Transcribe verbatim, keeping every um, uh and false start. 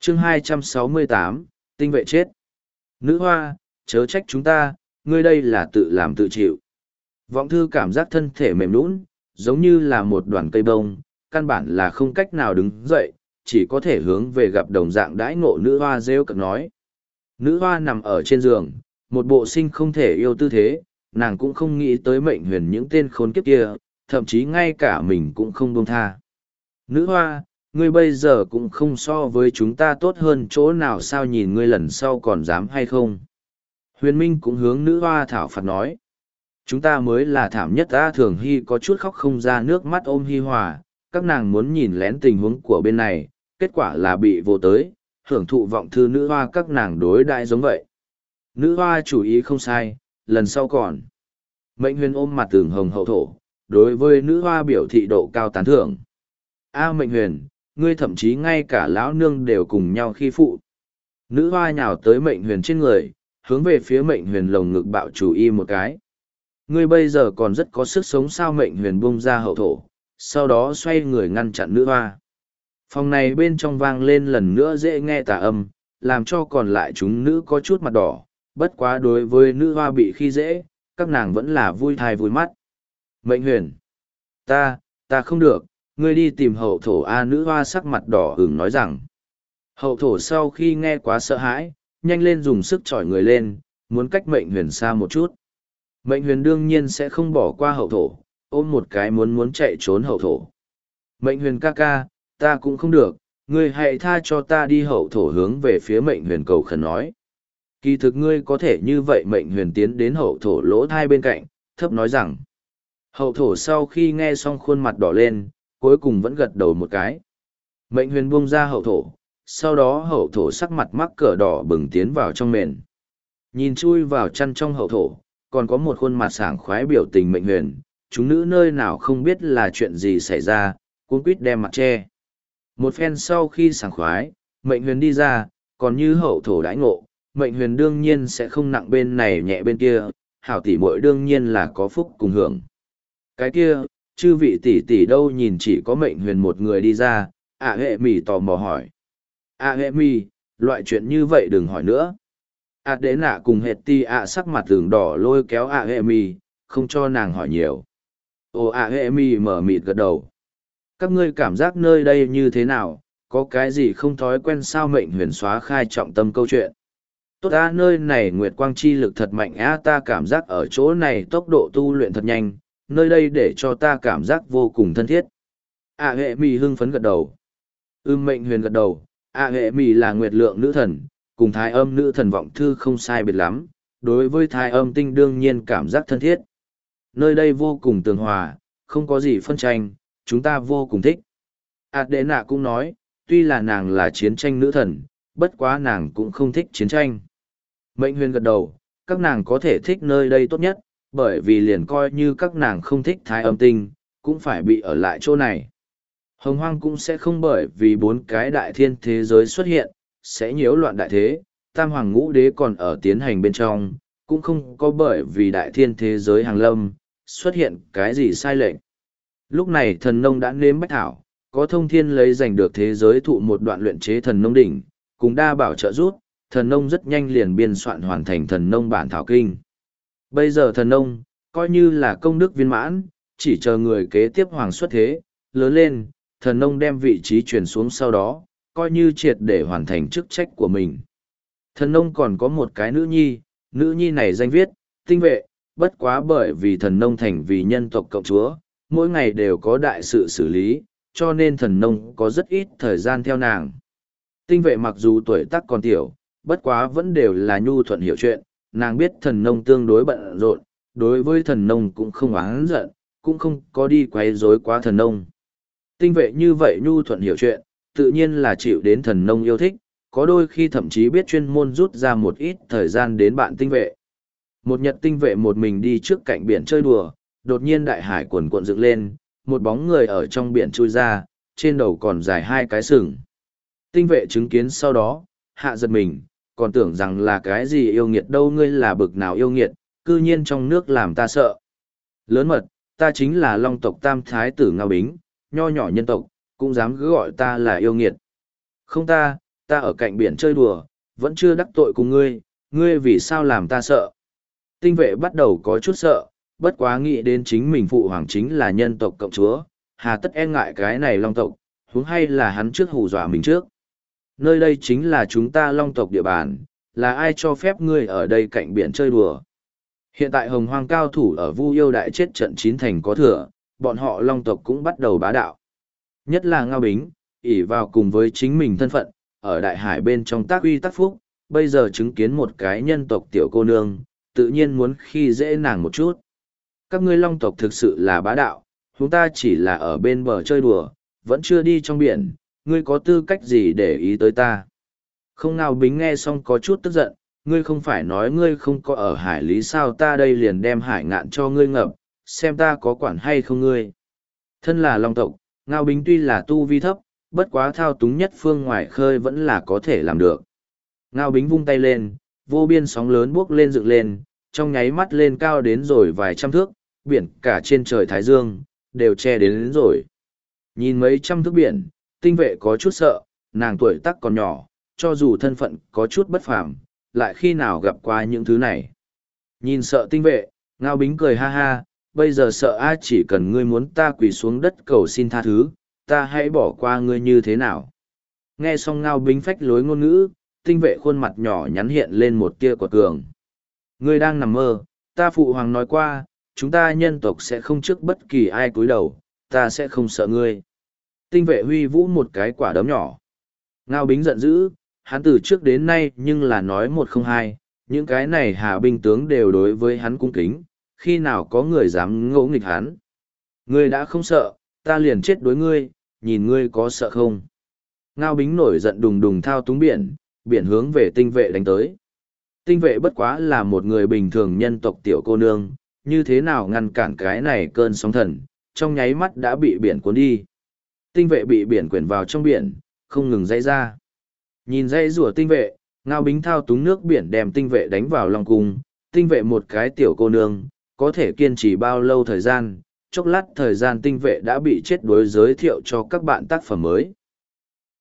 chương hai trăm sáu mươi tám, tinh vệ chết. Nữ hoa, chớ trách chúng ta, ngươi đây là tự làm tự chịu. Vọng thư cảm giác thân thể mềm nũng, giống như là một đoàn cây bông, căn bản là không cách nào đứng dậy, chỉ có thể hướng về gặp đồng dạng đãi ngộ nữ hoa rêu cực nói. Nữ hoa nằm ở trên giường, một bộ sinh không thể yêu tư thế, nàng cũng không nghĩ tới mệnh huyền những tên khốn kiếp kia, thậm chí ngay cả mình cũng không buông tha. Nữ hoa, ngươi bây giờ cũng không so với chúng ta tốt hơn chỗ nào, sao nhìn ngươi lần sau còn dám hay không? Huyền Minh cũng hướng nữ hoa thảo phạt nói. Chúng ta mới là thảm nhất. A Thường Hy có chút khóc không ra nước mắt ôm Hi Hòa, các nàng muốn nhìn lén tình huống của bên này, kết quả là bị vô tới, hưởng thụ vọng thư nữ hoa các nàng đối đại giống vậy. Nữ hoa chủ ý không sai, lần sau còn. Mệnh huyền ôm mặt tường hồng hậu thổ, đối với nữ hoa biểu thị độ cao tán thưởng. A Mệnh huyền, ngươi thậm chí ngay cả lão nương đều cùng nhau khi phụ. Nữ hoa nhào tới Mệnh huyền trên người, hướng về phía Mệnh huyền lồng ngực bạo chủ y một cái. Ngươi bây giờ còn rất có sức sống, sao? Mệnh huyền bung ra hậu thổ, sau đó xoay người ngăn chặn nữ hoa. Phòng này bên trong vang lên lần nữa dễ nghe tà âm, làm cho còn lại chúng nữ có chút mặt đỏ, bất quá đối với nữ hoa bị khi dễ, các nàng vẫn là vui thai vui mắt. Mệnh huyền, ta, ta không được, ngươi đi tìm hậu thổ. A nữ hoa sắc mặt đỏ ửng nói rằng. Hậu thổ sau khi nghe quá sợ hãi, nhanh lên dùng sức chỏi người lên, muốn cách mệnh huyền xa một chút. Mệnh huyền đương nhiên sẽ không bỏ qua hậu thổ, ôm một cái muốn muốn chạy trốn hậu thổ. Mệnh huyền ca ca, ta cũng không được, ngươi hãy tha cho ta đi. Hậu thổ hướng về phía mệnh huyền cầu khẩn nói. Kỳ thực ngươi có thể như vậy. Mệnh huyền tiến đến hậu thổ lỗ thai bên cạnh, thấp nói rằng. Hậu thổ sau khi nghe xong khuôn mặt đỏ lên, cuối cùng vẫn gật đầu một cái. Mệnh huyền buông ra hậu thổ, sau đó hậu thổ sắc mặt mắc cỡ đỏ bừng tiến vào trong mền. Nhìn chui vào chăn trong hậu thổ, còn có một khuôn mặt sảng khoái biểu tình mệnh huyền, chúng nữ nơi nào không biết là chuyện gì xảy ra, cuống quýt đem mặt che. Một phen sau khi sảng khoái, mệnh huyền đi ra, còn như hậu thổ đãi ngộ, mệnh huyền đương nhiên sẽ không nặng bên này nhẹ bên kia, hảo tỷ muội đương nhiên là có phúc cùng hưởng. Cái kia, chư vị tỷ tỷ đâu? Nhìn chỉ có mệnh huyền một người đi ra, ạ hệ mì tò mò hỏi. ạ hệ mì, loại chuyện như vậy đừng hỏi nữa. ạ đế nạ cùng hệt ti ạ sắc mặt tường đỏ lôi kéo ạ hệ mì, không cho nàng hỏi nhiều. Ồ, ạ hệ mì mở mịt gật đầu. Các ngươi cảm giác nơi đây như thế nào, có cái gì không thói quen sao? Mệnh huyền xóa khai trọng tâm câu chuyện. Tốt á, nơi này nguyệt quang chi lực thật mạnh á, ta cảm giác ở chỗ này tốc độ tu luyện thật nhanh, nơi đây để cho ta cảm giác vô cùng thân thiết. ạ hệ mì hưng phấn gật đầu. Ưm mệnh huyền gật đầu, ạ hệ mì là nguyệt lượng nữ thần, cùng thái âm nữ thần vọng thư không sai biệt lắm, đối với thái âm tinh đương nhiên cảm giác thân thiết. Nơi đây vô cùng tường hòa, không có gì phân tranh, chúng ta vô cùng thích. ạt đệ nạ cũng nói, tuy là nàng là chiến tranh nữ thần, bất quá nàng cũng không thích chiến tranh. Mệnh huyền gật đầu, các nàng có thể thích nơi đây tốt nhất, bởi vì liền coi như các nàng không thích thái âm tinh, cũng phải bị ở lại chỗ này. Hồng hoang cũng sẽ không bởi vì bốn cái đại thiên thế giới xuất hiện, sẽ nhiễu loạn đại thế, tam hoàng ngũ đế còn ở tiến hành bên trong, cũng không có bởi vì đại thiên thế giới hàng lâm, xuất hiện cái gì sai lệch. Lúc này thần nông đã nếm bách thảo, có thông thiên lấy giành được thế giới thụ một đoạn luyện chế thần nông đỉnh, cùng đa bảo trợ rút, thần nông rất nhanh liền biên soạn hoàn thành thần nông bản thảo kinh. Bây giờ thần nông, coi như là công đức viên mãn, chỉ chờ người kế tiếp hoàng xuất thế, lớn lên, thần nông đem vị trí truyền xuống sau đó, coi như triệt để hoàn thành chức trách của mình. Thần nông còn có một cái nữ nhi, nữ nhi này danh viết, tinh vệ, bất quá bởi vì thần nông thành vì nhân tộc cộng chúa, mỗi ngày đều có đại sự xử lý, cho nên thần nông có rất ít thời gian theo nàng. Tinh vệ mặc dù tuổi tác còn tiểu, bất quá vẫn đều là nhu thuận hiểu chuyện, nàng biết thần nông tương đối bận rộn, đối với thần nông cũng không oán giận, cũng không có đi quấy rối quá thần nông. Tinh vệ như vậy nhu thuận hiểu chuyện, tự nhiên là chịu đến thần nông yêu thích, có đôi khi thậm chí biết chuyên môn rút ra một ít thời gian đến bạn tinh vệ. Một nhật tinh vệ một mình đi trước cạnh biển chơi đùa, đột nhiên đại hải cuồn cuộn dựng lên, một bóng người ở trong biển chui ra, trên đầu còn dài hai cái sừng. Tinh vệ chứng kiến sau đó, hạ giật mình, còn tưởng rằng là cái gì yêu nghiệt đâu, ngươi là bực nào yêu nghiệt, cư nhiên trong nước làm ta sợ. Lớn mật, ta chính là long tộc tam thái tử Ngao Bính, nho nhỏ nhân tộc, cũng dám cứ gọi ta là yêu nghiệt. Không ta, ta ở cạnh biển chơi đùa, vẫn chưa đắc tội cùng ngươi, ngươi vì sao làm ta sợ. Tinh vệ bắt đầu có chút sợ, bất quá nghĩ đến chính mình phụ hoàng chính là nhân tộc cộng chúa, hà tất e ngại cái này long tộc, huống hay là hắn trước hù dọa mình trước. Nơi đây chính là chúng ta long tộc địa bàn, là ai cho phép ngươi ở đây cạnh biển chơi đùa. Hiện tại hồng hoang cao thủ ở Vu Yêu Đại chết trận chín thành có thừa, bọn họ long tộc cũng bắt đầu bá đạo. Nhất là Ngao Bính, ỷ vào cùng với chính mình thân phận, ở đại hải bên trong tác uy tác phúc, bây giờ chứng kiến một cái nhân tộc tiểu cô nương, tự nhiên muốn khi dễ nàng một chút. Các ngươi long tộc thực sự là bá đạo, chúng ta chỉ là ở bên bờ chơi đùa, vẫn chưa đi trong biển, ngươi có tư cách gì để ý tới ta. Không Ngao Bính nghe xong có chút tức giận, ngươi không phải nói ngươi không có ở hải lý sao, ta đây liền đem hải ngạn cho ngươi ngập, xem ta có quản hay không ngươi. Thân là long tộc, Ngao Bính tuy là tu vi thấp, bất quá thao túng nhất phương ngoài khơi vẫn là có thể làm được. Ngao Bính vung tay lên, vô biên sóng lớn buốc lên dựng lên, trong nháy mắt lên cao đến rồi vài trăm thước, biển cả trên trời Thái Dương, đều che đến, đến rồi. Nhìn mấy trăm thước biển, tinh vệ có chút sợ, nàng tuổi tác còn nhỏ, cho dù thân phận có chút bất phàm, lại khi nào gặp qua những thứ này. Nhìn sợ tinh vệ, Ngao Bính cười ha ha, bây giờ sợ ai chỉ cần ngươi muốn ta quỳ xuống đất cầu xin tha thứ, ta hãy bỏ qua ngươi như thế nào. Nghe xong Ngao Bính phách lối ngôn ngữ, tinh vệ khuôn mặt nhỏ nhắn hiện lên một tia quật cường. Ngươi đang nằm mơ, ta phụ hoàng nói qua, chúng ta nhân tộc sẽ không trước bất kỳ ai cúi đầu, ta sẽ không sợ ngươi. Tinh vệ huy vũ một cái quả đấm nhỏ. Ngao Bính giận dữ, hắn từ trước đến nay nhưng là nói một không hai, những cái này hà binh tướng đều đối với hắn cung kính, khi nào có người dám ngỗ nghịch hắn. Ngươi đã không sợ, ta liền chết đối ngươi, nhìn ngươi có sợ không. Ngao Bính nổi giận đùng đùng thao túng biển, biển hướng về tinh vệ đánh tới. Tinh vệ bất quá là một người bình thường nhân tộc tiểu cô nương, như thế nào ngăn cản cái này cơn sóng thần, trong nháy mắt đã bị biển cuốn đi. Tinh vệ bị biển quyển vào trong biển, không ngừng dãy ra. Nhìn dãy rùa tinh vệ, Ngao Bính thao túng nước biển đem tinh vệ đánh vào Long Cung. Tinh vệ một cái tiểu cô nương, có thể kiên trì bao lâu thời gian, chốc lát thời gian tinh vệ đã bị chết đuối. Giới thiệu cho các bạn tác phẩm mới.